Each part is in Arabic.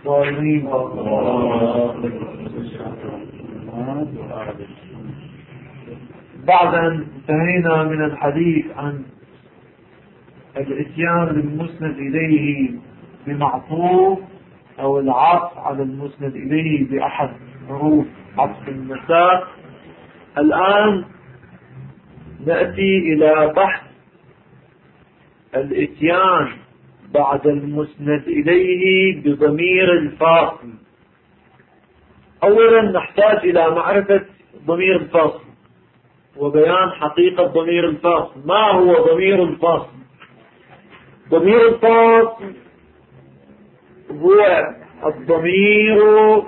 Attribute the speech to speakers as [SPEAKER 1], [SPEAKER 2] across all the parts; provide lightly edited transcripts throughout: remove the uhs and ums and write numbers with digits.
[SPEAKER 1] الضالين. بعد أن انتهينا من الحديث عن الاتيان بالمسند إليه بمعطوف أو العطف على المسند إليه بأحد حروف عطف المساق، الآن نأتي إلى بحث الاتيان بعد المسند إليه بضمير الفاصل. أولا نحتاج إلى معرفة ضمير الفاصل وبيان حقيقة ضمير الفاصل. ما هو ضمير الفاصل؟ ضمير الفاصل هو الضمير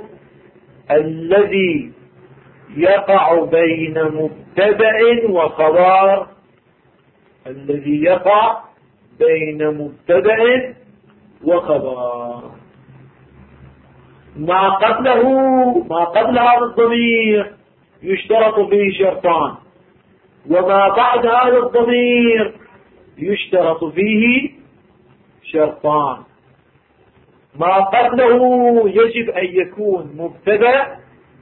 [SPEAKER 1] الذي يقع بين مبتدأ وخبر، الذي يقع بين مبتدأ وخبر. ما قبل هذا الضمير يشترط فيه شرطان، وما بعد هذا الضمير يشترط فيه شرطان. ما قبله يجب أن يكون مبتدأ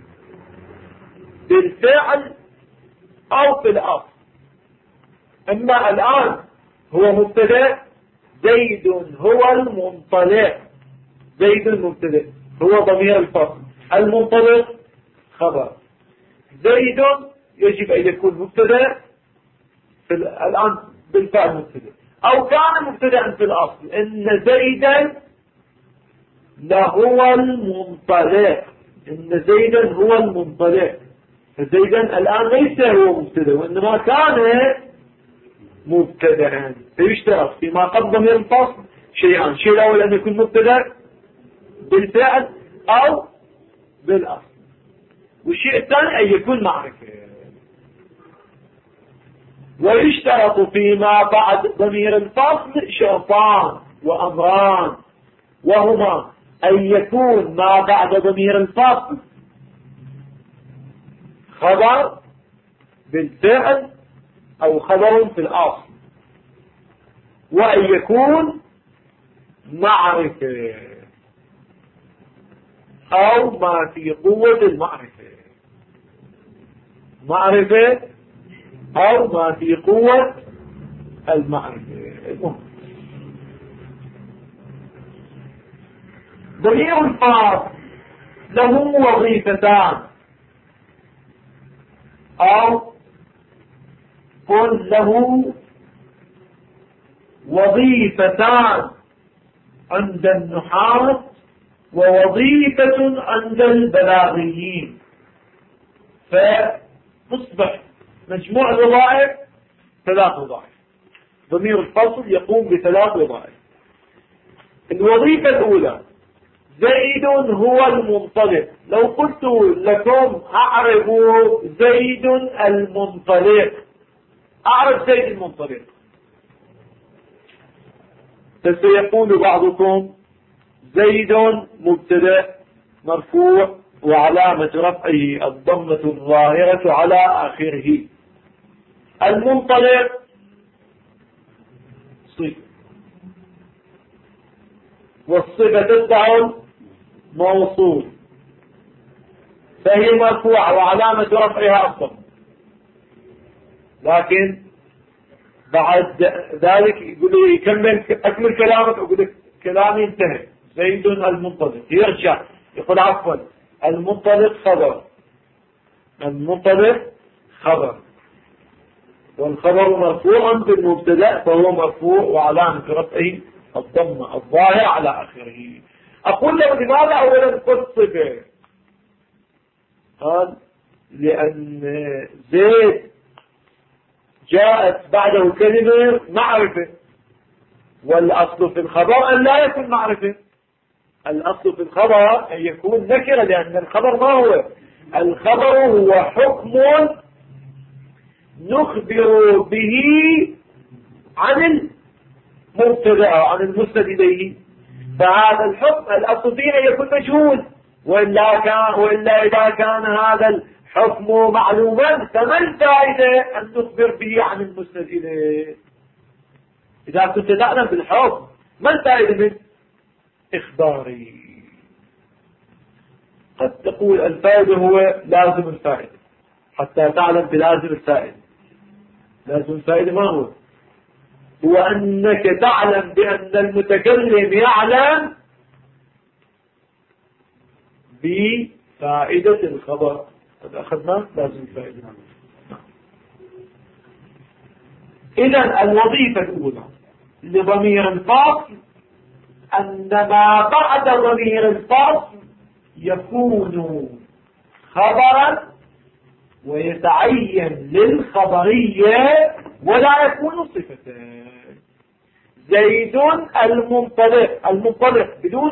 [SPEAKER 1] بالفعل أو في الأصل. أما الآن هو مبتدأ، زيد هو المنطلق، زيد المبتدأ هو ضمير الفصل، المنطلق خبر. زيد يجب أن يكون مبتدأ الآن بالفعل مبتدأ، أو كان مبتدأ في الأصل، إن زيدا لهو المنطلق، إن زيدا هو المنطلق. فزيدا الآن ليس هو مبتدأ وإنما كان مبتدأ. فيشترط فيما قبل ضمير الفصل شيئان: الشيء الأول أن يكون مبتدأ بالفعل أو بالأصل، والشيء الثاني أن يكون معرفة. ويشترط فيما بعد ضمير الفصل شرطان وأمران، وهما أن يكون ما بعد ضمير الفصل خبر بالفعل أو خبر في الأصل، وأن يكون معرفة أو ما في قوة المعرفة، معرفة أو ما في قوة المعرفة. ضمير الفاصل له وظيفتان، أو قل له وظيفتان عند النحاة ووظيفة عند البلاغيين. فتصبح مجموع الوظائف 3 وظائف. ضمير الفصل يقوم ب3 وظائف. الوظيفة الأولى: زيد هو المنطلق. لو قلت لكم أعرف زيد المنطلق، أعرف زيد المنطلق، فسيقول بعضكم زيد مبتدأ مرفوع وعلامة رفعه الضمة الظاهرة على آخره، المنطلق صفة، والصفة تتبع موصول، فهي مرفوعة وعلامة رفعها الضمة. لكن بعد ذلك يقول لي يكمل أكمل كلامك، أقول لك كلامي انتهى. زيد المنطلق، يرجع يقول عفوا المنطلق خبر، المنطلق خبر، والخبر مرفوع بالمبتدأ فهو مرفوع وعلامة رفعه الضمة الظاهرة على آخره. أقول له لماذا أولا قلت صفة؟ قال لأن زيد جاءت بعده كلمة معرفة، والأصل في الخبر أن لا يكون معرفة، الأصل في الخبر أن يكون نكرة، لأن الخبر ما هو؟ الخبر هو حكم نخبر به عن المبتدأ عن المسند إليه، فهذا الحكم الأصل فيه أن يكون مجهول، وإلا إذا كان هذا الحكم معلوما فما الفائدة أن نخبر به عن المسند إليه؟ إذا كنت تعلم بالحكم ما الفائدة من إخباري؟ قد تقول الفائدة هو لازم الفائدة، حتى تعلم بلازم الفائدة. لازم الفائدة ما هو؟ هو أنك تعلم بأن المتكلم يعلم بفائدة الخبر. هذا أخذنا لازم الفائدة. إذن الوظيفة الأولى لضمير الفصل أن ما بعد ضمير الفصل يكون خبرا ويتعين للخبرية ولا يكون صفة. زيد المنطلق. المنطلق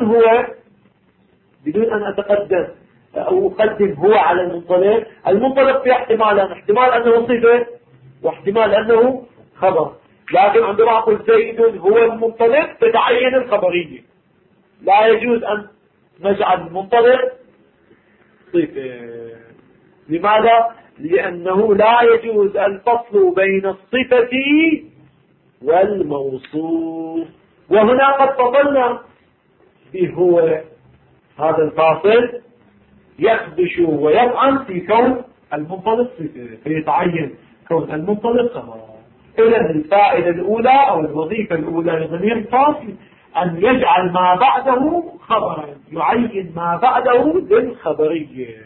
[SPEAKER 1] بدون أن أتقدم أو أقدم هو على المنطلق. المنطلق في احتمالان، احتمال أنه صفة واحتمال أنه خبر. لكن عندما أقول زيد هو المنطلق تتعين الخبرية، لا يجوز أن نجعل المنطلق صفة. لماذا؟ لأنه لا يجوز الفصل بين الصفة والموصوف، وهنا قد فصلنا بهو. هذا الفاصل يخدش ويطعن في كون المنطلق صفة، فيتعين كون المنطلق خبر. إذن الفائدة الأولى أو الوظيفة الأولى لضمير الفاصل أن يجعل ما بعده خبرا، يعين ما بعده للخبرية.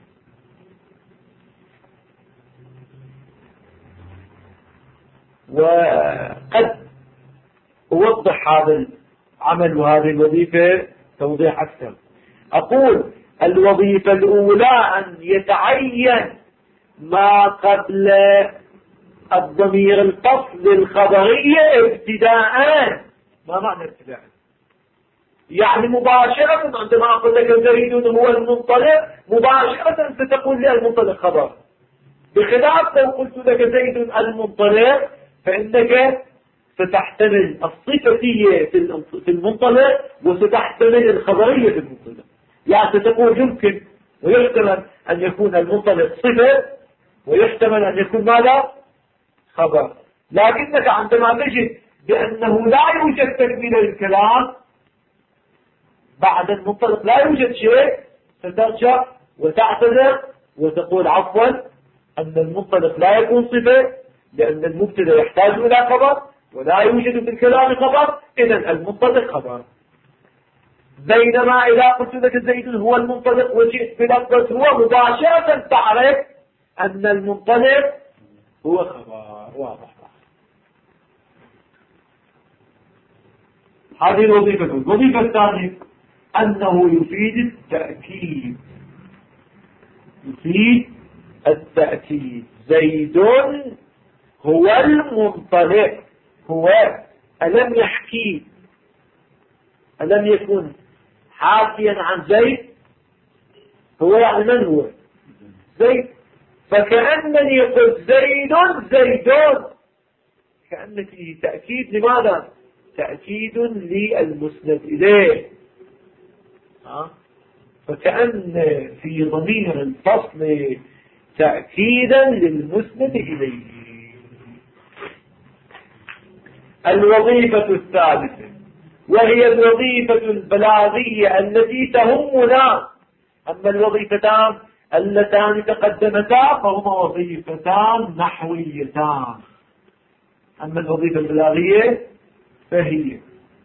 [SPEAKER 1] وقد أوضح هذا العمل وهذه الوظيفة توضيح أكثر. أقول الوظيفة الأولى أن يتعين ما قبل الضمير الفصل الخبرية ابتداء. ما معنى ابتداء؟ يعني مباشرة عندما أقول لك زيد هو المنطلق مباشرة ستقول لي المنطلق خبر، بخلاف لو قلت لك زيد المنطلق فإنك ستحتمل الصفتية في المنطلق وستحتمل الخبرية في المنطلق. يعني ستقول يمكن ويحتمل أن يكون المنطلق صفة ويحتمل أن يكون ماذا؟ خبر. لكنك عندما تجد بأنه لا يوجد تكميل للكلام بعد المنطلق، لا يوجد شيء، سترجع وتعتذر وتقول عفوا أن المنطلق لا يكون صفة لأن المبتدا يحتاج إلى خبر ولا يوجد في الكلام خبر، إذن المنطلق خبر. بينما إذا قلت لك زيد هو المنطلق وجئت بلفظ هو مباشرة تعرف أن المنطلق هو خبر. واضح. هذه الوظيفة. الوظيفة الثانية أنه يفيد التأكيد. يفيد التأكيد. زيد هو المنطلق. هو ألم يحكي، ألم يكن حاكيا عن زيد؟ هو يعني من هو؟ زيد. فكأنني قلت زيد زيدون، كأن فيه تأكيد. لماذا؟ تأكيد للمسند إليه. فكأن في ضمير الفصل تأكيدا للمسند إليه. الوظيفة الثالثة وهي الوظيفة البلاغية التي تهمنا. أما الوظيفتان اللتان تقدمتا فهما وظيفتان نحويتان. أما الوظيفة البلاغية فهي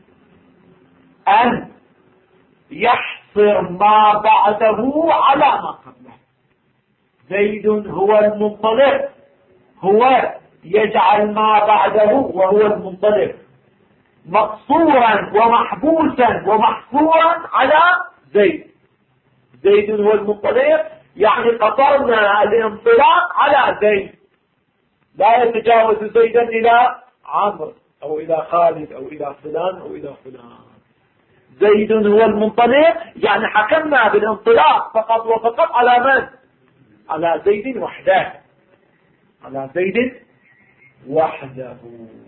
[SPEAKER 1] أن يحصر ما بعده على ما قبله. زيد هو المنطلق، هو يجعل ما بعده وهو المنطلق مقصورا ومحبوسا ومحصورا على زيد. زيد هو المنطلق يعني قصرنا الانطلاق على زيد، لا يتجاوز زيدا إلى عمرو أو إلى خالد أو إلى فلان أو إلى فلان. زيد هو المنطلق يعني حكمنا بالانطلاق فقط وفقط على من؟ على زيد وحده. على زيد وحده.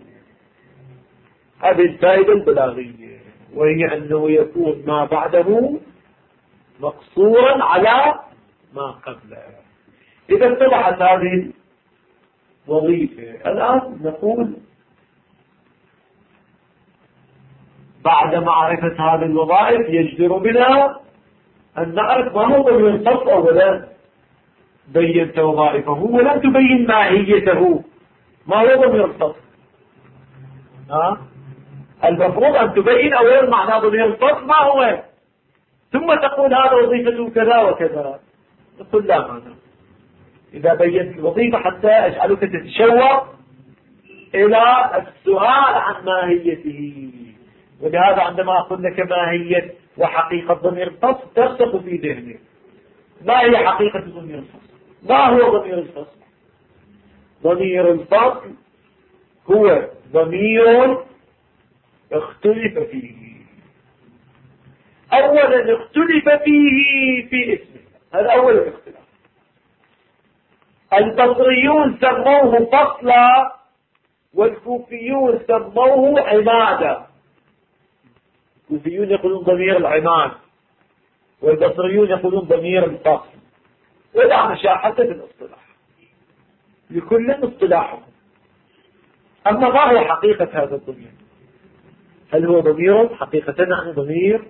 [SPEAKER 1] هذه الفائدة البلاغية، وهي أنه يكون ما بعده مقصورا على ما قبله. إذا اتضحت هذه الوظيفة، الآن نقول بعد معرفة هذه الوظائف يجدر بنا أن نعرف ما هو ضمير الفصل أولا. بينت وظائفه ولم تبين ماهيته. ما هو ضمير الفصل؟ المفروض أن تبين أولا معنى ضمير الفصل ما هو، ثم تقول هذا وظيفته كذا وكذا. نقول لا معنى. إذا بينت الوظيفة حتى أجعلك تتشوق إلى السؤال عن ماهيته. ولهذا عندما أقول لك ماهية وحقيقة ضمير الفصل ترسخ في ذهنك. ما هي حقيقة ضمير الفصل؟ ما هو ضمير الفصل؟ ضمير الفصل هو ضمير اختلف فيه. أولا اختلف فيه في اسمه، هذا أول الاختلاف. البصريون سموه فصلا والكوفيون سموه عمادا. الكوفيون يقولون ضمير العماد والبصريون يقولون ضمير الفصل. ولا مشاحة في الاصطلاح، لكل اصطلاحه. أما ما هو حقيقة هذا الضمير؟ هل هو ضمير حقيقة يعني ضمير؟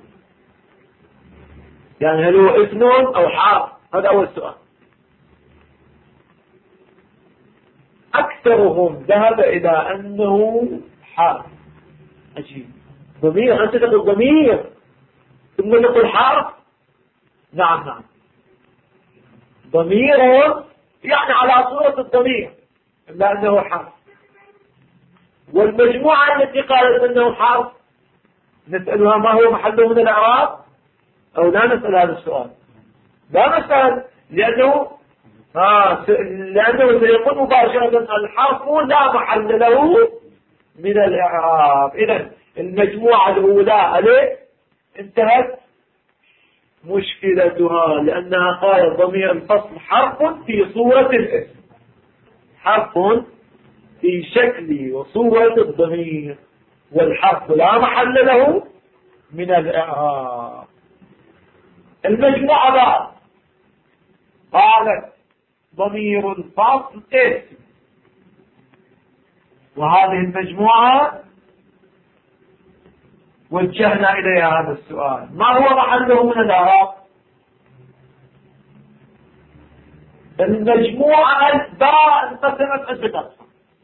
[SPEAKER 1] يعني هل هو اسم أو حرف؟ هذا أول سؤال. أكثرهم ذهب إلى أنه حرف. عجيب، ضمير أنت تقول ضمير ثم نقول حرف؟ نعم نعم، ضمير يعني على صورة الضمير إلا أنه حرف. والمجموعة التي قالت أنه حرف نسألها ما هو محله من الإعراب أو لا نسأل هذا السؤال؟ لا نسأل، لأنه سيقول مباشرة الحرف لا محل له من الإعراب. إذن المجموعة الأولى ألف انتهت مشكلتها، لأنها قالت ضمير الفصل حرف في صورة الاسم، حرف في شكل وصورة الضمير، والحرف لا محل له من الإعراب. المجموعة بعد قالت ضمير الفصل اسم، وهذه المجموعة وجهنا إليها هذا السؤال: ما هو محله من الإعراب؟ المجموعة الباء انقسمت عدة أقسام.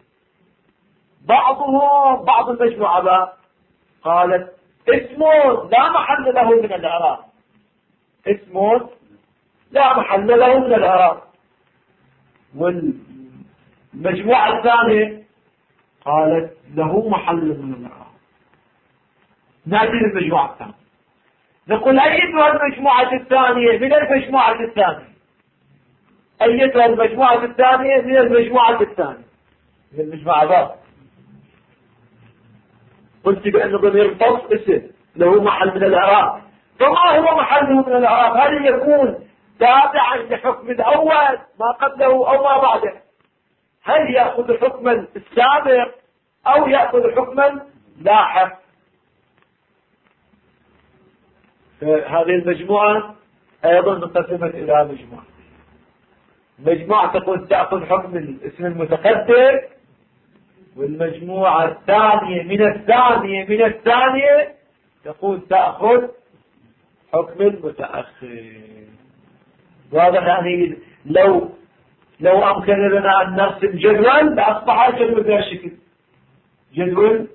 [SPEAKER 1] بعض المجموعة باء قالت اسم لا محل له من الإعراب، اسم لا محل له من الإعراب. والمجموعة الثانية قالت له محل من الإعراب. نأتي للمجموعة الثانية نقول أيتها المجموعة الثانية من المجموعة الثانية، أيتها المجموعة الثانية من المجموعة الثانية، من المجموعة ذات. قلت بأن ضمير الفصل اسم له محل من الإعراب، فما هو محله من الإعراب؟ هل يكون تابعا لحكم الأول ما قبله أو ما بعده؟ هل يأخذ حكما السابق أو يأخذ حكما لاحق؟ هذه المجموعة أيضا انقسمت إلى مجموعة تقول تأخذ حكم الاسم المتقدم، والمجموعة الثانية من الثانية تقول تأخذ حكم المتأخر. واضح؟ يعني لو أمكن لنا أن نرسم جدول لأصبح الجدول بهذا الشكل: جدول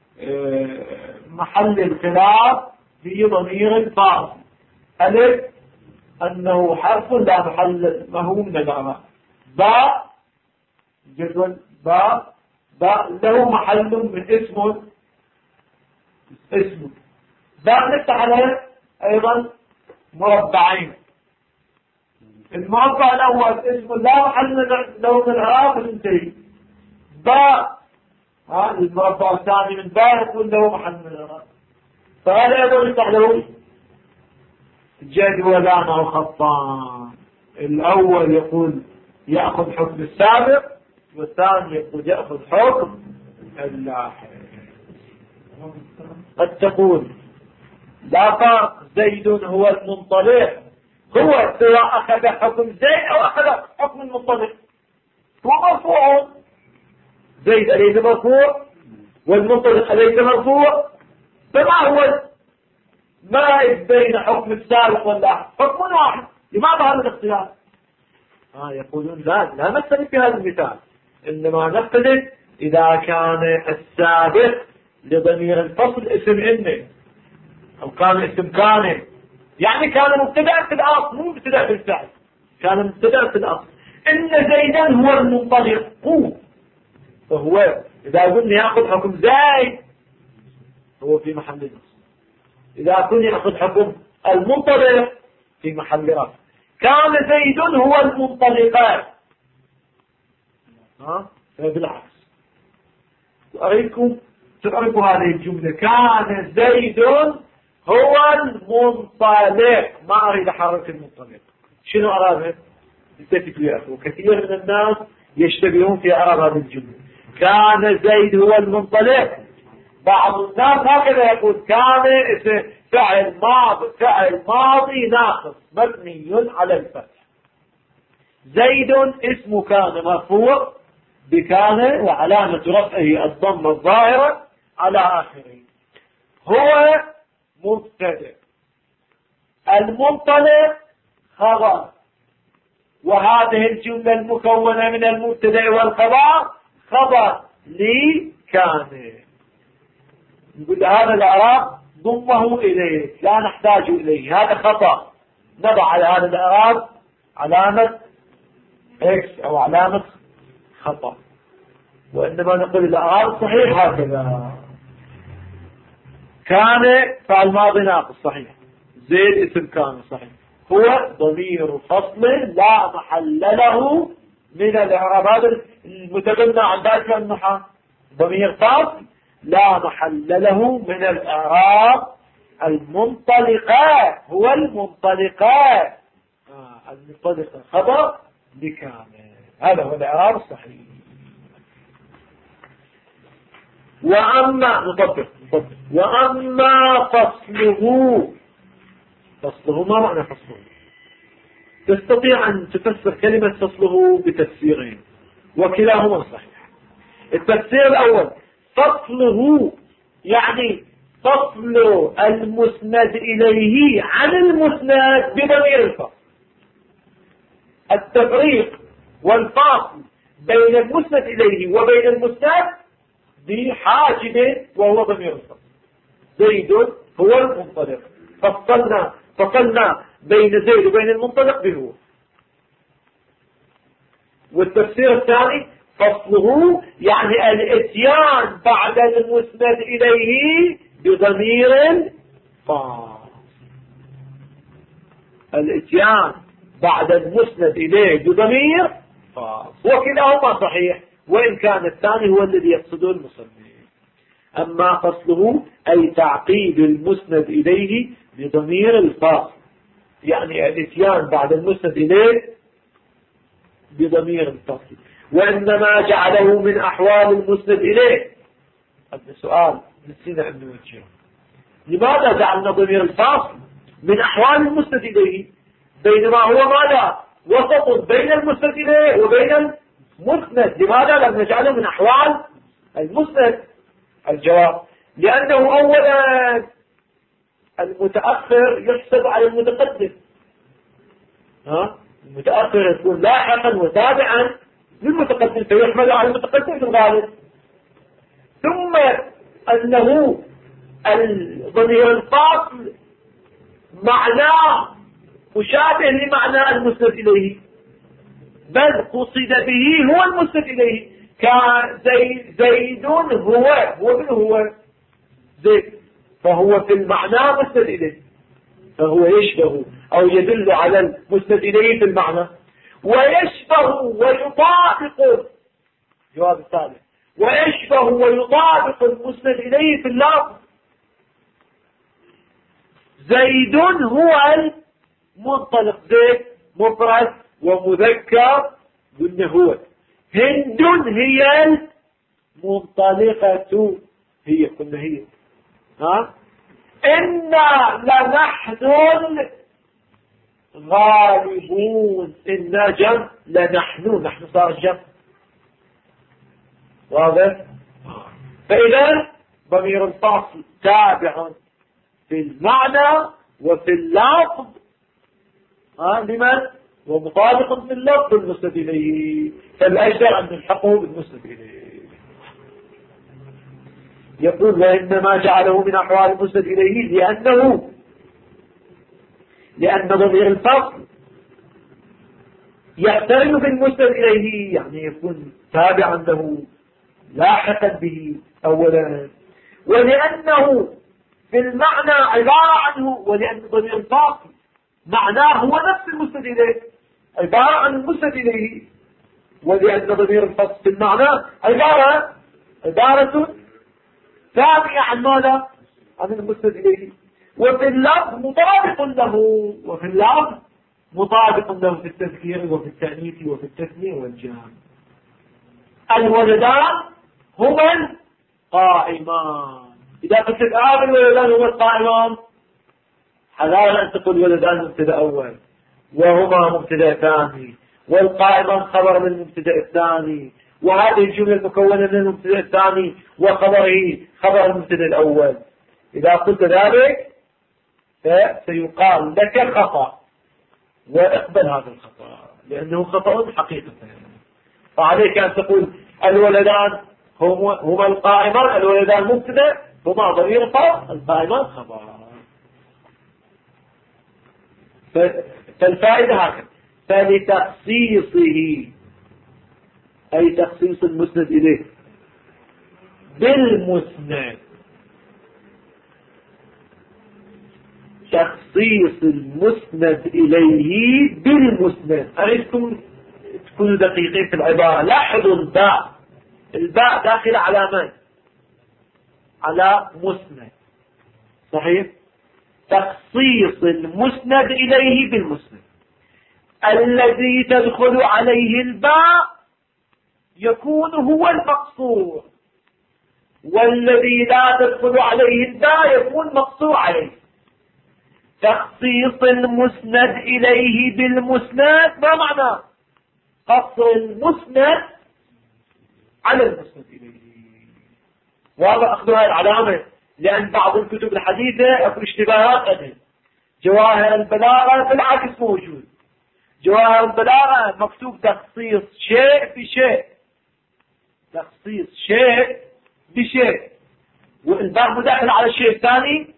[SPEAKER 1] محل الخلاف في ضمير الفاصل ألف أنه حرف لا محل له من الإعراب، باء جدول باء له محل من اسم باء نفتح عليه أيضا مربعين. المربع الأول اسم لا محل له من الإعراب وانتهي. باء المربع الثاني من باء يكون له محل من الإعراب. فهذا أيضا يفتح له جدولان أو خطان. الأول يقول يأخذ حكم السابق، والثاني يقول يأخذ حكم اللاحق. قد تقول لا فرق، زيد هو المنطلق، هو سواء أخذ حكم زيد أو أخذ حكم المنطلق هو مرفوع. زيد أليس مرفوع والمنطلق أليس مرفوع؟ فما هو ما بين حكم السابق واللاحق، حكم واحد، لماذا هذا الاختلاف؟ يقولون لا نختلف في هذا المثال، إنما نختلف إذا كان السابق لضمير الفصل اسم إن، أو كان اسم كان، يعني كان مبتدأ في الأصل مو مبتدأ في الفعل، كان مبتدأ في الأصل. إن زيدا هو المنطلق، فهو إذا قلنا يأخذ حكم زيد هو في محل نصب، إذا كنا يأخذ حكم المنطلق في محل رفع. كان زيد هو المنطلقات، بالعكس. أريكم تعرفوا هذه الجملة، كان زيد هو المنطلق، ما أريد أحرك المنطلق، شنو أرادها؟ التكبير. وكثير من الناس يشتبهون في أعراب هذه الجملة، كان زيد هو المنطلق. بعض الناس هكذا يقول كان فعل ماضي ناقص مبني على الفتح، زيد اسم كان مرفوع بكان وعلامة رفعه الضمة الظاهرة على آخره، هو مبتدأ، المنطلق خبر، وهذه الجملة المكونة من المبتدأ والخبر خبر لكان. نقول هذا الإعراب ضمه إليه، لا نحتاج إليه، هذا خطأ، نضع على هذا الإعراب علامة إكس أو علامة خطأ، وإنما نقول الإعراب صحيح هكذا. كان فعل ماضي ناقص صحيح، زيد اسم كان صحيح، هو ضمير فصل لا محل له من الإعراب، هذا المتبنى عن ذلك النحو، ضمير فصل لا محل له من الإعراب، المنطلقات هو المنطلقات، المنطلقة خبر بكامل، هذا هو الإعراب الصحيح. وأما نطبق وأما فصله ما معنى فصله؟ تستطيع أن تفسر كلمة فصله بتفسيرين وكلاهما صحيح. التفسير الأول فصله يعني فصل المسند إليه عن المسند بضمير الفصل، التفريق والفاصل بين المسند إليه وبين المسند بحاجب وهو ضمير الفصل. زيد هو المنطلق، فصلنا بين زيد وبين المنطلق بهو. والتفسير الثاني فصله يعني الاتيان بعد المسند إليه بضمير فاصل، الاتيان بعد المسند إليه بضمير فاصل، وكلاهما صحيح، وإن كان الثاني هو الذي يقصده المصنف. أما فصله أي تعقيد المسند إليه بضمير الفاصل، يعني الاتيان بعد المسند إليه بضمير الفاصل، وإنما جعله من أحوال المسند إليه. هذا سؤال نسينا أن نوجهه، لماذا جعلنا ضمير الفاصل من أحوال المسند إليه بينما هو ماذا وسط بين المسند إليه وبين المسند؟ لماذا لم نجعله من أحوال المسند؟ الجواب لأنه أولا المتأخر يحسب على المتقدم، المتأخر يكون لاحقا وتابعا للمتقدم فيحمل على المتقدم في الغالب. ثم أنه الضمير الفاصل معناه مشابه لمعنى المسند إليه، بل قصد به هو المسند إليه، زيد هو زيد، فهو في المعنى مسند إليه، فهو يشبه أو يدل على المسند إليه في المعنى، ويشبه ويطابق، جواب الثالث، ويشبه ويطابق المسند إليه في اللفظ. زيد هو المنطلق، زيد مفرد ومذكر قلنا هو، هند هي المنطلقة، هي قلنا هي، إنا لنحن غالبون، إنا جمع لنحن صار جمع، واضح؟ فإذا ضمير الفاصل تابع في المعنى وفي اللفظ لمن؟ ومطابق في اللفظ بالمسند إليه، فالأجدر أن نلحقه بالمسند إليه. يقول وإنما جعله من أحوال المسند إليه لأن ضمير الفصل يقترن بالمسند إليه، يعني يكون تابعا له لاحقا به أولا، ولأنه في المعنى عبارة عنه، ولأن ضمير الفاصل معناه هو نفس المسند إليه، عبارة عن المسند إليه، ولأن ضمير الفصل في المعنى عبارة ثانية عن ماذا؟ عن المسند إليه. وفي اللفظ مطابق له في التذكير وفي التأنيث وفي التثنية والجمع. الولدان هما القائمان. إذا قلت الولدان هما القائمان، حلال أن تقول ولدان مبتدا أول وهما مبتدا ثاني، والقائمان خبر من المبتدا الثاني، وهذه الجملة المكونة من المبتدا الثاني وخبره خبر المبتدا الأول. إذا قلت ذلك فسيقال لك خطأ، واقبل هذا الخطأ لأنه خطأ حقيقة. فعليك أن تقول الولدان هما القائمان، الولدان مبتدا، هما ضمير فاصل، القائمان خبر. فالفائدة هكذا. فلتخصيصه أي تخصيص المسند إليه بالمسند، تخصيص المسند إليه بالمسند. أريدكم تكونوا دقيقين في العبارة. لاحظوا الباء داخل على من؟ على مسند، صحيح؟ تخصيص المسند إليه بالمسند. الذي تدخل عليه الباء يكون هو المقصور، والذي لا تدخل عليه الباء يكون مقصور عليه. تخصيص المسند إليه بالمسند ما معنى؟ قصر المسند على المسند إليه. وهذا أخذ هذه العلامة، لأن بعض الكتب الحديثة أكو اشتباهات عنه. جواهر البلاغة بالعكس موجود، جواهر البلاغة مكتوب تخصيص شيء بشيء، تخصيص شيء بشيء، والباء مداخل على الشيء الثاني،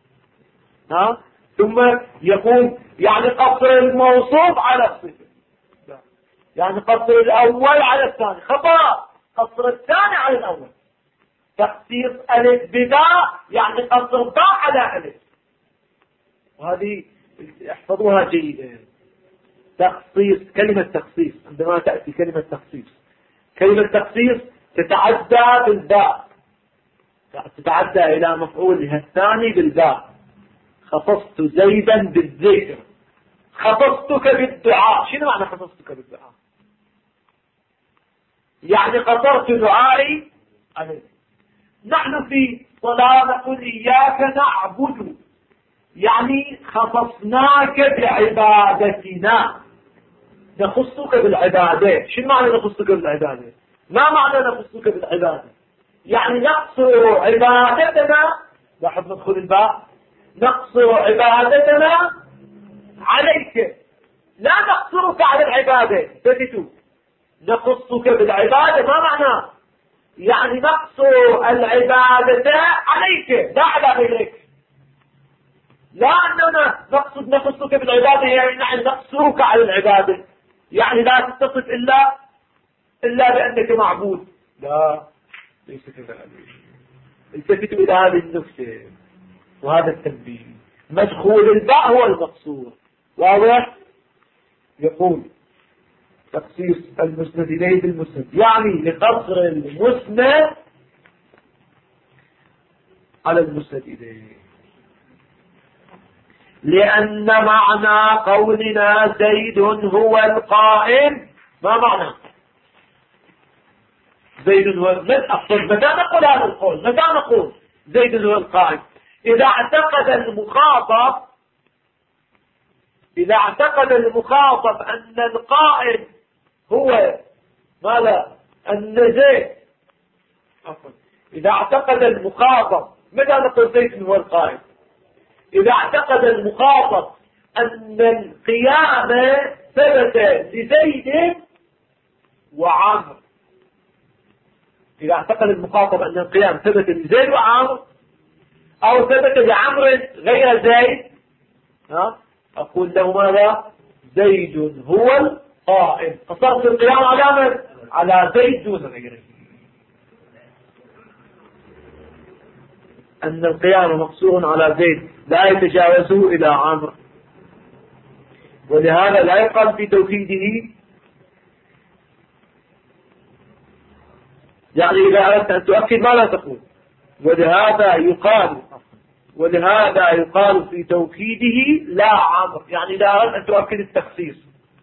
[SPEAKER 1] ثم يقول يعني قصر الموصوف على الصفة، يعني قصر الأول على الثاني، خطأ، قصر الثاني على الأول. تخصيص ألف بداء يعني قصر باء على ألف، وهذه احفظوها جيدا. تخصيص، كلمة تخصيص عندما تأتي كلمة تخصيص تتعدى بالباء، تتعدى إلى مفعولها الثاني بالباء. خصصت زيدا بالذكر، خصصتك بالدعاء. شنو معنى خصصتك بالدعاء؟ يعني قصرت دعائي عليك. نحن في صلاة نقول إياك نعبد، يعني خصصناك بعبادتنا، نخصك بالعبادة. شنو معنى نخصك بالعبادة؟ ما معنى نخصك بالعبادة؟ يعني نقصر عبادتنا، لاحظ ندخل الباء، نقصر عبادتنا عليك، لا نقصرك على العبادة. ثبتوا، نخصك بالعبادة ما معنى؟ يعني نقصر العبادة عليك لا على غيرك. لا أننا نخصك بالعبادة يعني نقصرك على العبادة، يعني لا تتصف إلا بأنك معبود. لا، ليس كذلك. التفتوا إلى هذه النكتة وهذا التنبيه. مدخول الباء هو المقصور، واضح؟ يقول تخصيص المسند إليه بالمسند، يعني لقصر المسند على المسند إليه. لأن معنى قولنا زيد هو القائم، ما معنى زيد هو متى نقول هذا القول؟ متى نقول زيد هو القائم؟ إذا اعتقد المخاطب أن القائم هو ماذا؟ النزيد. إذا اعتقد المخاطب، متى نقول زيد هو القائم؟ إذا اعتقد المخاطب أن القيام ثبت لزيد وعمر، إذا اعتقد المخاطب أن القيام ثبت لزيد وعمر أو ثبت لعمر غير زيد، أقول له ماذا؟ زيد هو القائم. قصرت القيام على من؟ على زيد دون غيره. أن القيام مقصور على زيد لا يتجاوزه إلى عمرو، ولهذا لا يقال في توكيده، يعني إذا أردت أن تؤكد ما لا تقول. ولهذا يقال في توكيده لا عمرو، يعني إذا أردت أن تؤكد التخصيص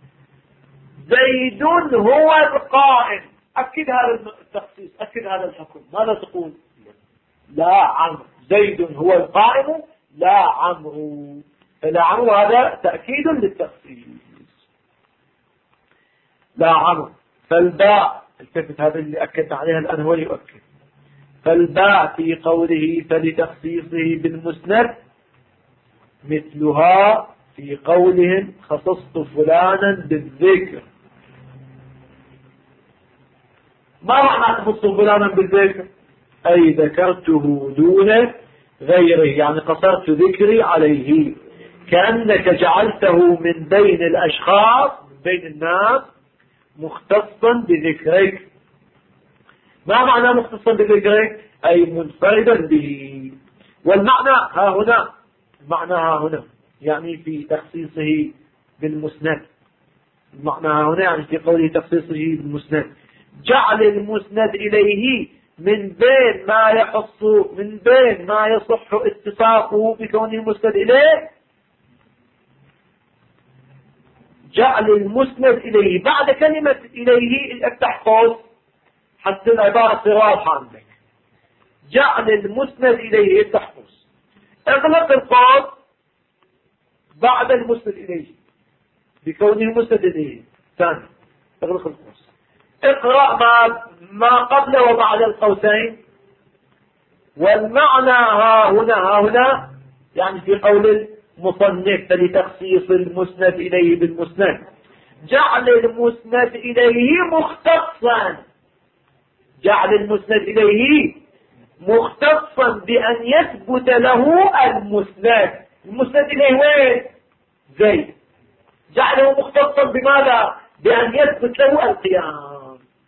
[SPEAKER 1] زيد هو القائم، أكد هذا التخصيص، أكد هذا الحكم، ماذا تقول؟ لا عمرو، زيد هو القائم لا عمرو. فلا عمرو هذا تأكيد للتخصيص، لا عمرو. فالباء، التفت هذا اللي أكدت عليها الآن هو يؤكد، فالباء في قوله فلتخصيصه بالمسند مثلها في قولهم خصصت فلانا بالذكر. ما معنى خصصت فلانا بالذكر؟ أي ذكرته دون غيره، يعني قصرت ذكري عليه، كأنك جعلته من بين الأشخاص، من بين الناس، مختصا بذكرك. ما معنى مختصا بذكرك؟ أي منفردا به. والمعنى ها هنا، المعنى ها هنا يعني في تخصيصه بالمسند، المعنى ها هنا يعني في قوله تخصيصه بالمسند، جعل المسند إليه من بين ما يحص، من بين ما يصح اتصافه بكونه مسند إليه، جعل المسند إليه بعد كلمة إليه افتح قوس حتى العبارة تصير واضحة عندك. جعل المسند إليه افتح قوس، اغلق القوس بعد المسند إليه بكونه مسند إليه. ثاني اغلق القوس، اقرأ ما قبل وبعد القوسين. والمعنى ها هنا يعني في قول المصنف لتخصيص المسند إليه بالمسند، جعل المسند إليه مختصا، جعل المسند إليه مختصا بأن يثبت له المسند. المسند إليه وين؟ زيد. جعله مختصا بماذا؟ بأن يثبت له القيام.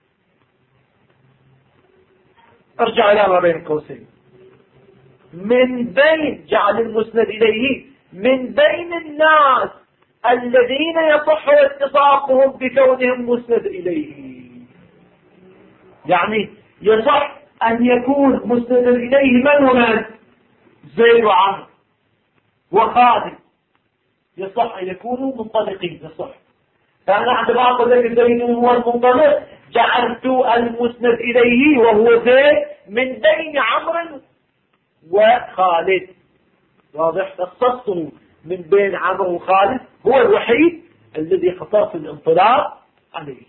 [SPEAKER 1] ارجع إلى ما بين القوسين، من بين، جعل المسند إليه من بين الناس الذين يصح اتصافهم بكونهم مسند إليه، يعني يصح أن يكون مسند إليه من ومن؟ زيد وعمرو وخالد، يصح أن يكونوا منطلقين، يصح. فأنا عندما أقول لك زيد هو المنطلق جعلت المسند إليه وهو زيد من بين عمرو وخالد، واضح؟ خصصته من بين عمرو وخالد، هو الوحيد الذي خصص الانطلاق عليه.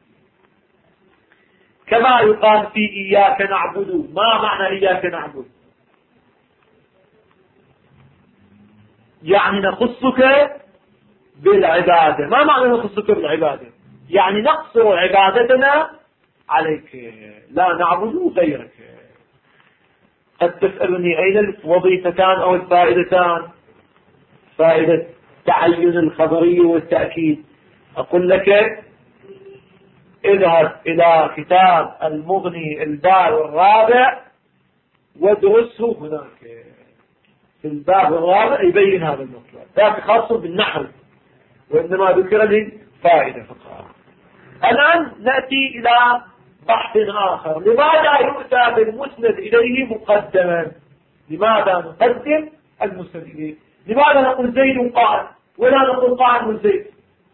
[SPEAKER 1] كما يقال في إياك نعبد. ما معنى إياك نعبد؟ يعني نخصك بالعبادة. ما معنى نخصك بالعبادة؟ يعني نقصر عبادتنا عليك، لا نعبد غيرك. قد تسألني أين الوظيفتان أو الفائدتان؟ فائدة تعين الخبرية والتأكيد، أقول لك اذهب إلى كتاب المغني الباب الرابع وادرسه هناك، في الباب الرابع يبين هذا المطلب، ذاك خاص بالنحو، وإنما ذكر لي فائدة فقط. الآن نأتي إلى بحث آخر، لماذا يؤتى بالمسند إليه مقدما؟ لماذا نقدم المسند إليه؟ لماذا نقول زيد قائم ولا نقول قائم زيد؟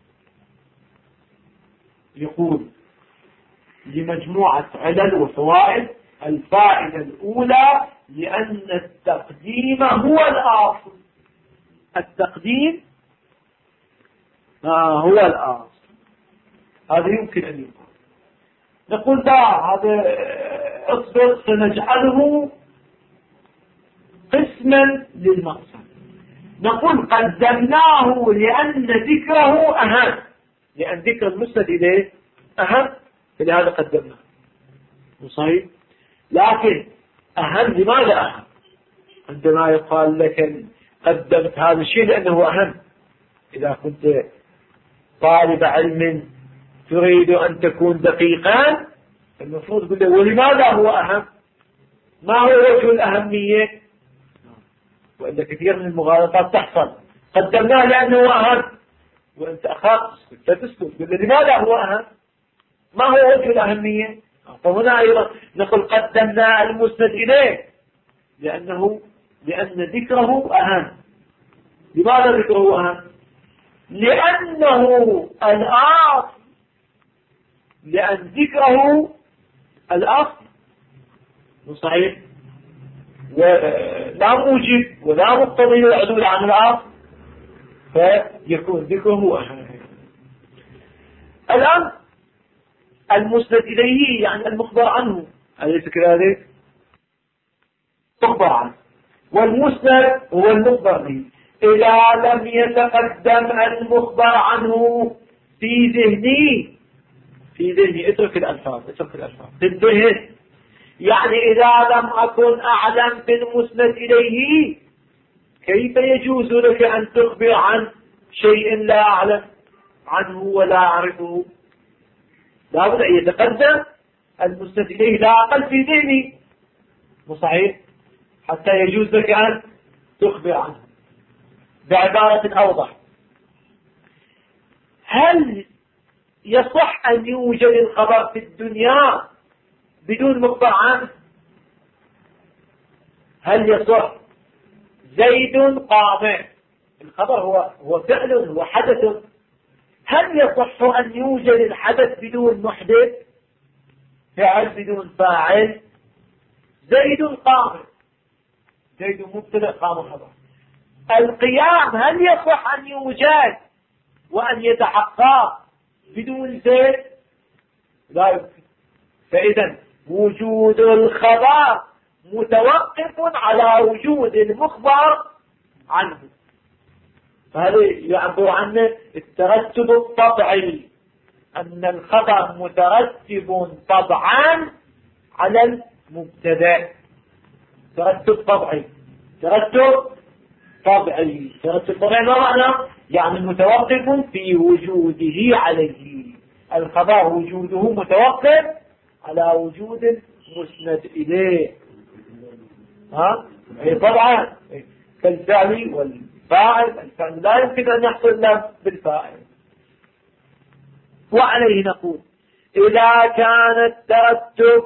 [SPEAKER 1] يقول لمجموعة علل وفوائد. الفائدة الأولى لأن التقديم هو الأصل، التقديم هو الأصل، هذا يمكن أن يكون. نقول لا، هذا اصبر سنجعله قسما للمقصد. نقول قدمناه لأن ذكره أهم، لأن ذكر المسند إليه أهم، فلهذا قدمناه. صحيح. لكن أهم لماذا أهم؟ عندما يقال لك قدمت هذا الشيء لأنه أهم. إذا كنت طالب علم تريد أن تكون دقيقا المفروض تقول له ولماذا هو أهم؟ ما هو وجه الأهمية؟ وإن كثير من المغالطات تحصل، قدمناه لأنه أهم وأنت أخاف تسكت، تقول لماذا هو أهم؟ ما هو وجه الأهمية؟ فهنا أيضا نقول قدمنا المسند إليه لأن ذكره أهم. لماذا ذكره أهم؟ لأنه الأصل، لأن ذكره الأصل. صحيح. ولا موجب ولا مقتضي العدول عن الأصل، فيكون ذكره أهم. الآن المسند إليه يعني المخبر عنه، أليس كذلك؟ مخبر عنه، والمسند هو المخبر به. إذا لم يتقدم المخبر عنه في ذهني اترك الألفاظ في الذهن. يعني إذا لم أكن أعلم بالمسند إليه كيف يجوز لك أن تخبر عن شيء لا أعلم عنه ولا أعرفه؟ لا بد أن يتقدم المسند إليه لا أقل في ذهني. صحيح. حتى يجوز لك أن تخبر عنه. بعبارة أوضح، هل يصح أن يوجد الخبر في الدنيا بدون مخبر عنه؟ هل يصح زيد قام، الخبر هو فعل، هو حدث، هل يصح أن يوجد الحدث بدون محدث، فعل بدون فاعل؟ زيد قام، زيد مبتدأ قام خبر. القيام هل يصح أن يوجد وأن يتحقق بدون زيد؟ لا يمكن. فإذا وجود الخبر متوقف على وجود المخبر عنه. فهذا يعبر عنه الترتب الطبعي، أن الخبر مترتب طبعا على المبتدأ. ترتب طبعي ما معنى؟ يعني متوقف في وجوده عليه. الخبر وجوده متوقف على وجود المسند إليه. طبعا كالفعل والفاعل، الفعل لا يمكن أن يحصل إلا بالفاعل. وعليه نقول إذا كان الترتب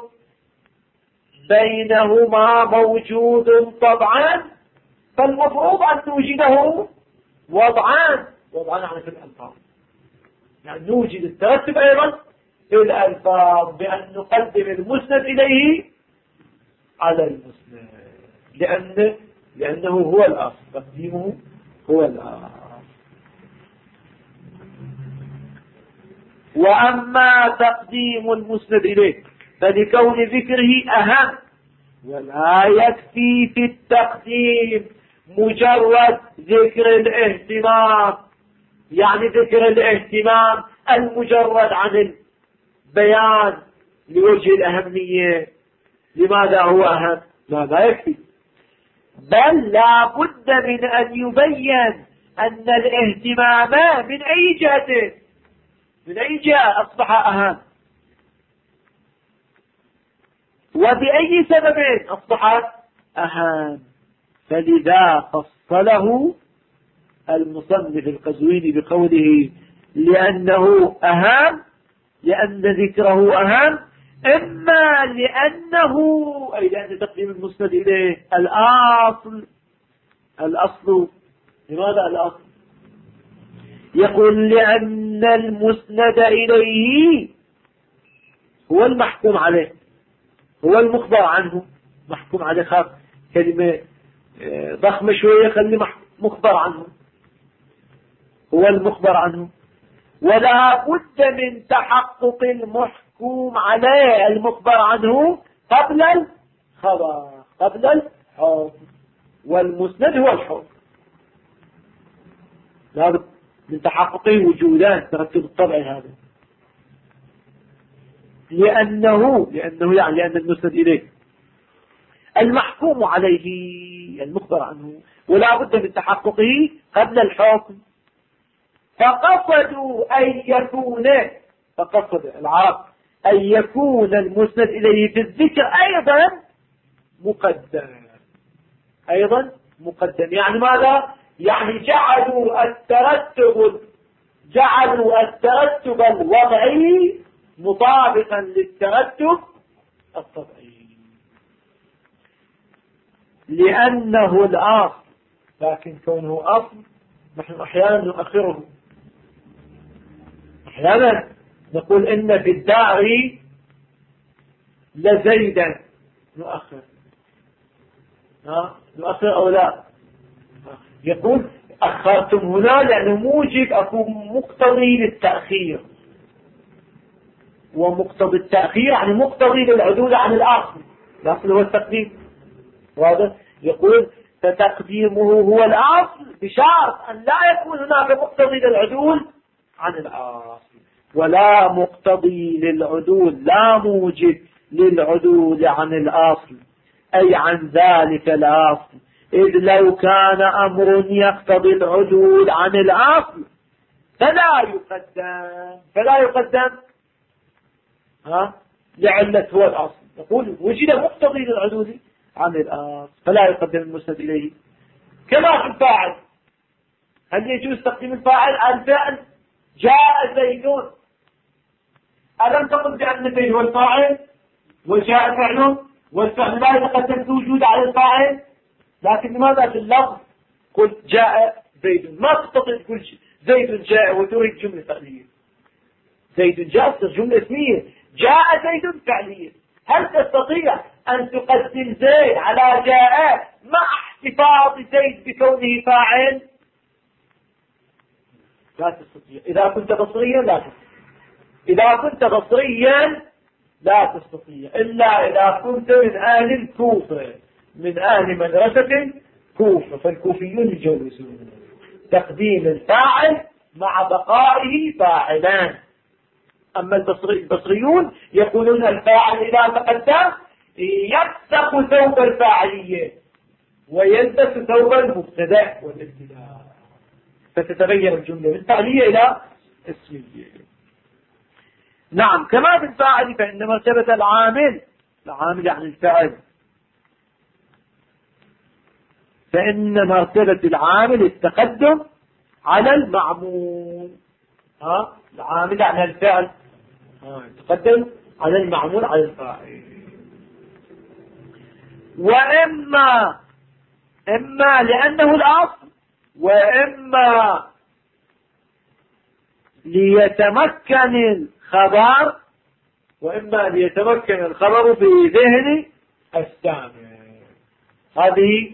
[SPEAKER 1] بينهما موجود طبعا فالمفروض أن نوجده وضعان يعني في الألفاظ، يعني نوجد الترتب أيضا في الألفاظ بأن نقدم المسند إليه على المسند، لأنه هو الأصل، تقديمه هو الأصل. وأما تقديم المسند إليه فلكون ذكره أهم، ولا يكفي في التقديم مجرد ذكر الاهتمام، يعني ذكر الاهتمام المجرد عن البيان لوجه الأهمية لماذا هو أهم، لا يكفي، بل لا بد من أن يبين أن الاهتمام من أي جهة أصبح أهم، وبأي سبب أصبحت أهم. فلذا فصله المصنف القزويني بقوله لأنه أهم، لأن ذكره أهم، إما لأنه أي لأن تقديم المسند إليه الأصل. لماذا الأصل؟ يقول لأن المسند إليه هو المحكوم عليه، هو المخبر عنه. محكوم عليه خاف كلمة ضخمة شوية، خلي مخبر عنه، هو المخبر عنه. ولا بد من تحقق المحكوم عليه المخبر عنه قبل الخبر، قبل الحكم، والمسند هو الحكم. لابد من تحققه وجودان ترتب الطبع هذا، لأنه يعني لأن المسند إليه المحكوم عليه المخبر عنه، ولا بد من تحققه قبل الحكم. فقصد العرب أن يكون المسند إليه في الذكر أيضا مقدم. يعني ماذا؟ يعني جعلوا الترتب الوضعي مطابقا للترتب الطبيعي، لأنه الأصل. لكن كونه أصل نحن أحيانا نؤخره، أحيانا نقول إن في الدار لزيدا، نؤخر أو لا. يقول أخرتم هنا لأنه موجب أكون مقتضي للتأخير، ومقتضي التأخير يعني مقتضي للعدول عن الأصل. الأصل هو التقديم، واضح؟ يقول فتقديمه هو الأصل بشرط أن لا يكون هناك مقتضي للعدول عن الأصل، ولا مقتضي للعدول، لا موجب للعدول عن الأصل، أي عن ذلك الأصل. إذ لو كان أمر يقتضي العدول عن الأصل فلا يقدم لعلة هو الأصل. يقول وجد مقتضي للعدول عن الأصل فلا يقدم المسند إليه. كما في الفاعل، هل يجوز تقديم الفاعل؟ الفعل جاء زيدون، ألم تقل بأن زيد هو الفاعل وجاء فعله، والفعل لا يتقدم في وجود على الفاعل؟ لكن لماذا في اللفظ قلت جاء زيد؟ ما تستطيع تقول زيد جاء وتريد جملة فعلية. زيد جاء تصير جملة اسمية، جاء زيد فعلية. هل تستطيع أن تقدم زيد على جاء مع احتفاظ زيد بكونه فاعل؟ لا تستطيع. إذا كنت بصريا لا تستطيع، إذا كنت بصريا لا تستطيع، إلا إذا كنت من أهل الكوفة، من أهل مدرسة كوفة، فالكوفيون يجوزون تقديم الفاعل مع بقائه فاعلان. أما البصريون يقولون الفاعل إذا تقدم يفسخ ثوب الفاعلية ويلبس ثوب المبتدأ والابتداء، فتتغير الجملة من فعلية إلى اسمية. نعم، كما في الفاعل فإن مرتبة العامل يعني الفعل، فإن مرتبة العامل التقدم على المعمول. العامل يعني الفعل يتقدم على المعمول على الفاعل. وإما لأنه الأصل، وإما ليتمكن الخبر في ذهن السامع. هذه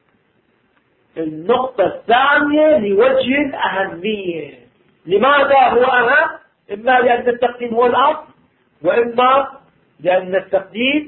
[SPEAKER 1] النقطة الثانية لوجه الأهمية. لماذا هو أهم؟ إما لأن التقديم هو الأصل، وإما لأن التقديم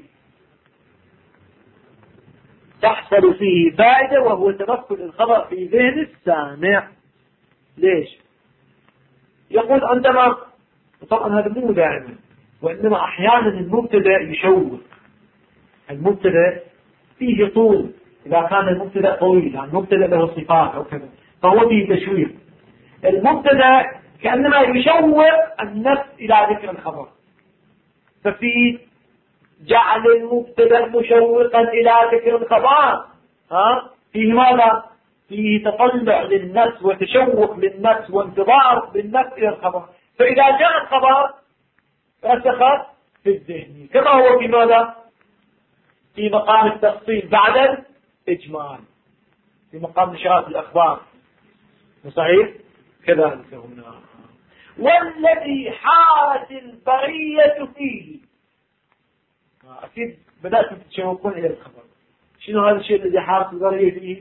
[SPEAKER 1] تحصل فيه فائدة وهو تمكن الخبر في ذهن السامع. ليش؟ يقول عندما، طبعا هذا مو دائما، وإنما أحيانا المبتدأ يشوق. المبتدأ فيه طول، إذا كان المبتدأ طويل، يعني المبتدأ له صفات أو كذا، فهو فيه تشويق. المبتدأ كأنما يشوق النفس إلى ذكر الخبر، ففي جعل المبتدأ مشوقا إلى ذكر الخبر فيه ماذا؟ فيه تطلع للنفس وتشوق للنفس وانتظار للنفس إلى الخبر. فإذا جاء الخبر رسخ في الذهن، كما هو في ماذا؟ في مقام التفصيل بعد الإجمال، في مقام نشرات الأخبار. صحيح؟ كذلك هنا. والذي حارت البرية فيه، أكيد بدأتم تتشوقون إلى الخبر. شنو هذا الشيء الذي حارت البرية فيه؟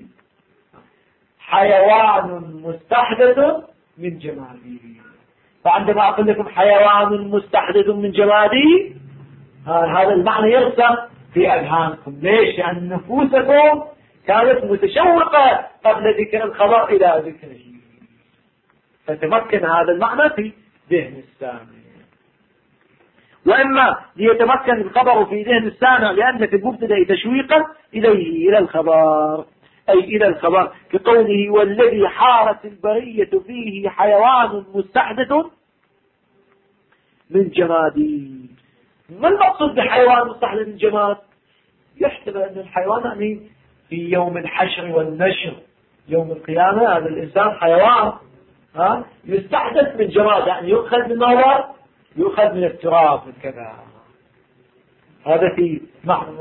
[SPEAKER 1] حيوان مستحدث من جماله. فعندما أقول لكم حيوان مستحدث من جماله، هذا المعنى يرسخ في أذهانكم. ليش؟ لأن نفوسكم كانت متشوقة قبل ذكر الخبر إلى ذكره. فتمكن هذا المعنى في ذهن السامع. وإما ليتمكن الخبر في ذهن السامع لأن في المبتدأ تشويقا إليه إلى الخبر، أي إلى الخبر، كقوله والذي حارت البرية فيه حيوان مستحدث من جماد. ما المقصود بحيوان مستحدث من جماد؟ يحتمل أن الحيوان يعني في يوم الحشر والنشر يوم القيامة هذا الإنسان حيوان يستحدث من جماد، يعني يؤخذ من ماذا؟ يؤخذ من التراب من كذا. هذا في معنى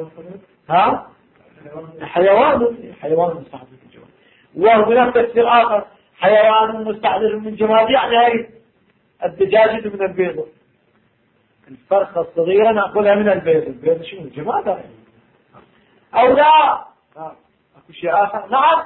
[SPEAKER 1] حيوان مستحدث من جماد. وهناك تفسير آخر حيوان مستحدث من جماد يعني هي الدجاجة من البيض، الفرخة الصغيرة نأكلها من البيض. البيض شنو جماد يعني. أو لا أكو شيء آخر. نعم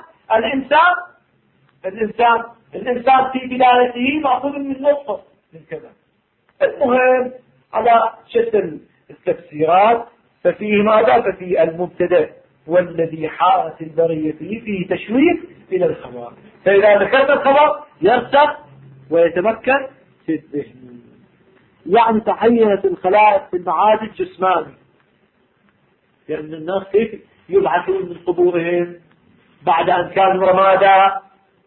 [SPEAKER 1] الإنسان في بدايته مأخوذ من نطفة من كذا. المهم على شتى التفسيرات ففيه ماذا؟ ففي المبتدأ والذي حارت البرية فيه تشويق إلى الخبر، فإذا ذكرت الخبر يرسخ ويتمكن في الذهن. يعني تحينت الخلائق في المعاد الجسماني، لأن الناس كيف يبعثون من قبورهم بعد أن كانوا رمادا.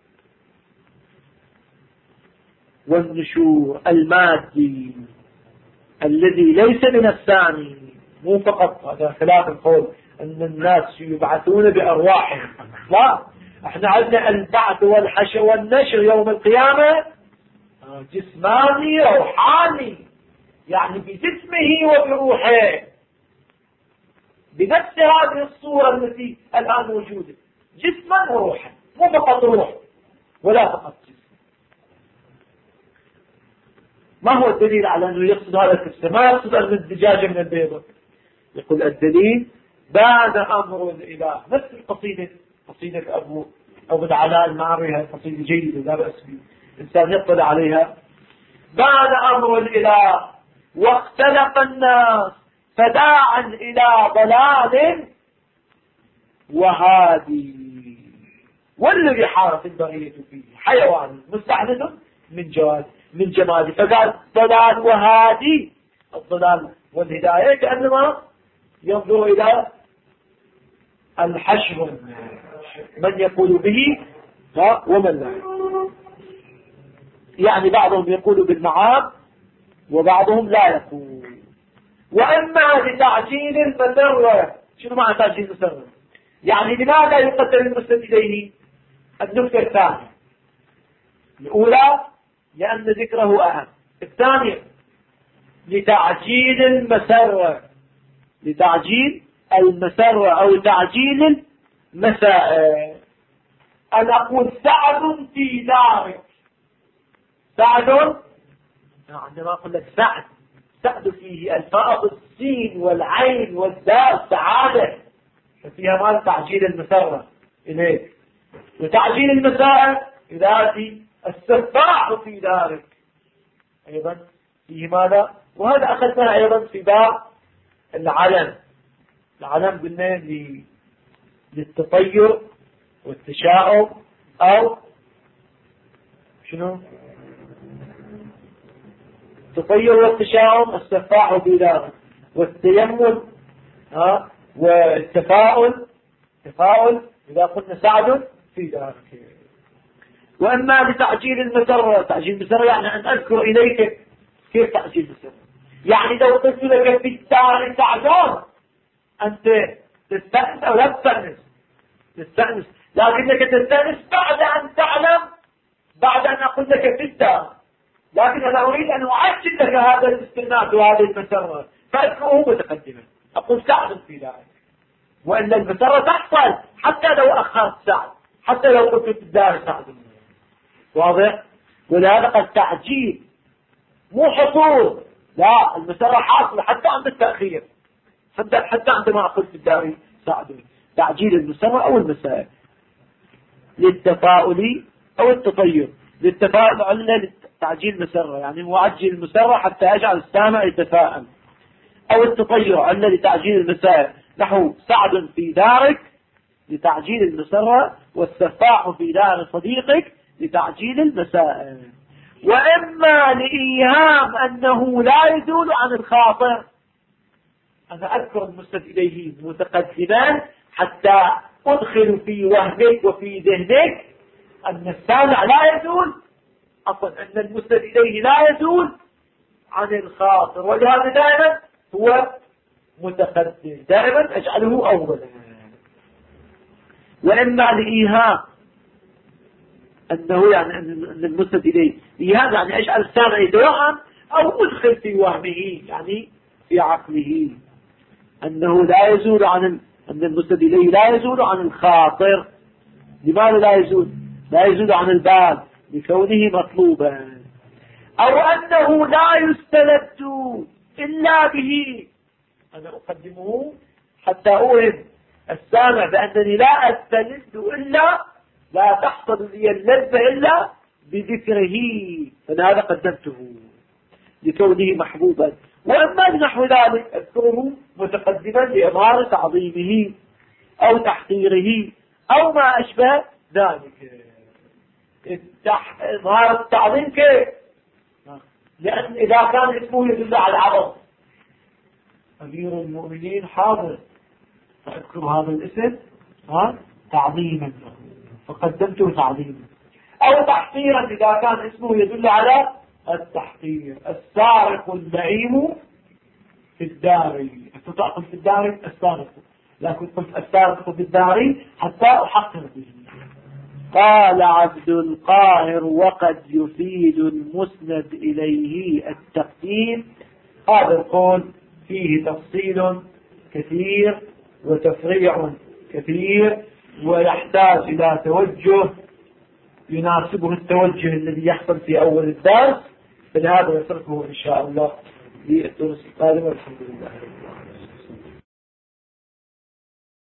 [SPEAKER 1] والنشور المادي الذي ليس من الثاني، مو فقط هذا خلاف القول أن الناس يبعثون بأرواحهم، لا، احنا عندنا البعث والحشر والنشر يوم القيامة جسماني روحاني، يعني بجسمه وبروحه، بنفس هذه الصورة التي الآن موجودة، جسما وروحا، مو فقط روح ولا فقط جسم. ما هو الدليل على أنه يقصد هذا التفسير؟ ما يقصد أن الدجاجة من البيضة. يقول الدليل بعد أمر الإله، نفس القصيدة، قصيدة أبو العلاء المعري، قصيدة جيدة لا بأس به، إنسان يطلع عليها. بعد أمر الإله واختلف الناس فداعا إلى ضلال وهادي، والذي حارت البرية فيه حيوان مستحدث من جماد، فقال ضلال وهادي. الضلال والهداية كأنما ينظر إلى الحشر، من يقول به ومن لا. يعني بعضهم يقول بالمعاد وبعضهم لا يقول. وأما لتعجيل المسرة، شنو معنى تعجيل المسرة؟ يعني لماذا يقدر المسند إليه؟ النكتة الثانية الأولى لأن ذكره أهم، الثانية لتعجيل المسرة، لتعجيل المسرة أو تعجيل المسائل. أنا أقول سعد في دارك، سعد، عندما أقول لك سعد فيه الفاء السين والعين والدال سعادة، ففيها مال تعجيل المسرة إليك. وتعجيل المسائل إذا السفاح في دارك أيضا فيه ماذا؟ وهذا أخذنا أيضا في باب العلم قلنا للتطير والتشاؤم، أو شنو؟ التطير والتشاؤم، السفاح في دارك، والتيمم والتفاؤل إذا قلنا سعد في دارك. وأما لتعجيل المسرة، تعجيل المسرة يعني أن أذكر إليك. كيف تعجيل المسرة؟ يعني لو قلت لك في الدار سعدان أنت تستأنس أو لا تستأنس، لكنك تستأنس بعد أن تعلم، بعد أن أقول لك في الدار، لكن أنا أريد أن أعجل لك هذا الاستئناس وهذه المسرة فأذكره متقدما، أقول سعد في دارك. وأن المسرة تحصل حتى لو أخرت سعد، حتى لو قلت في الدار سعد. واضح؟ ولهذا قد تعجيل مو حصول، لا، المسرة حاصلة حتى عند التأخير، حتى عندما أقول في الدار سعد. تعجيل المسرة أو المسائل للتفاؤل أو التطير. للتفاؤل علة تعجيل المسرة، يعني معجل المسرة حتى يجعل السامع يتفاءل، أو التطير علة لتعجيل المسائل، نحو سعد في دارك لتعجيل المسرة، والسفاح في دار صديقك لتعجيل المسائل. وإما لإيهام أنه لا يزول عن الخاطر. أنا أذكر المسند إليه متقدما حتى أدخل في وهمك وفي ذهنك أن السامع لا يزول، أصلا أن المسند إليه لا يزول عن الخاطر، ولهذا دائما هو متقدم، دائما أجعله أولا. وإما لإيهام أنه يعني أن المسند إليه إيهام يعني أجعل السامع يتوهم أو أدخل في وهمه يعني في عقله أنه لا يزول أن المسند إليه لا يزول عن الخاطر. لماذا لا يزول؟ لا يزول عن البال لكونه مطلوبا، أو أنه لا يستند إلا به. أنا أقدمه حتى أوهم السامع بأنني لا أستند إلا، لا تحصل لي اللذة إلا بذكره، فلهذا قدمته لكونه محبوبا. وأما نحو ذلك أذكره متقدما لإظهار تعظيمه أو تحقيره أو ما أشبه ذلك. إظهار التعظيم كيف؟ لأن إذا كان اسمه يدل على العظم، أمير المؤمنين حاضر، فأذكر هذا الاسم تعظيما له فقدمته تعظيما، أو تحقيرا إذا كان اسمه يدل على التحقير. السارق اللئيم في الدار، تقول في الدار السارق، لكن قلت السارق في الدار حتى أحقر به. قال عبد القاهر وقد يفيد المسند إليه التقديم. هذا القول فيه تفصيل كثير وتفريع كثير، ويحتاج إلى توجه يناسبه التوجه الذي يحصل في أول الدرس، فلهذا يتركه إن شاء الله للدرس القادم. والحمد لله.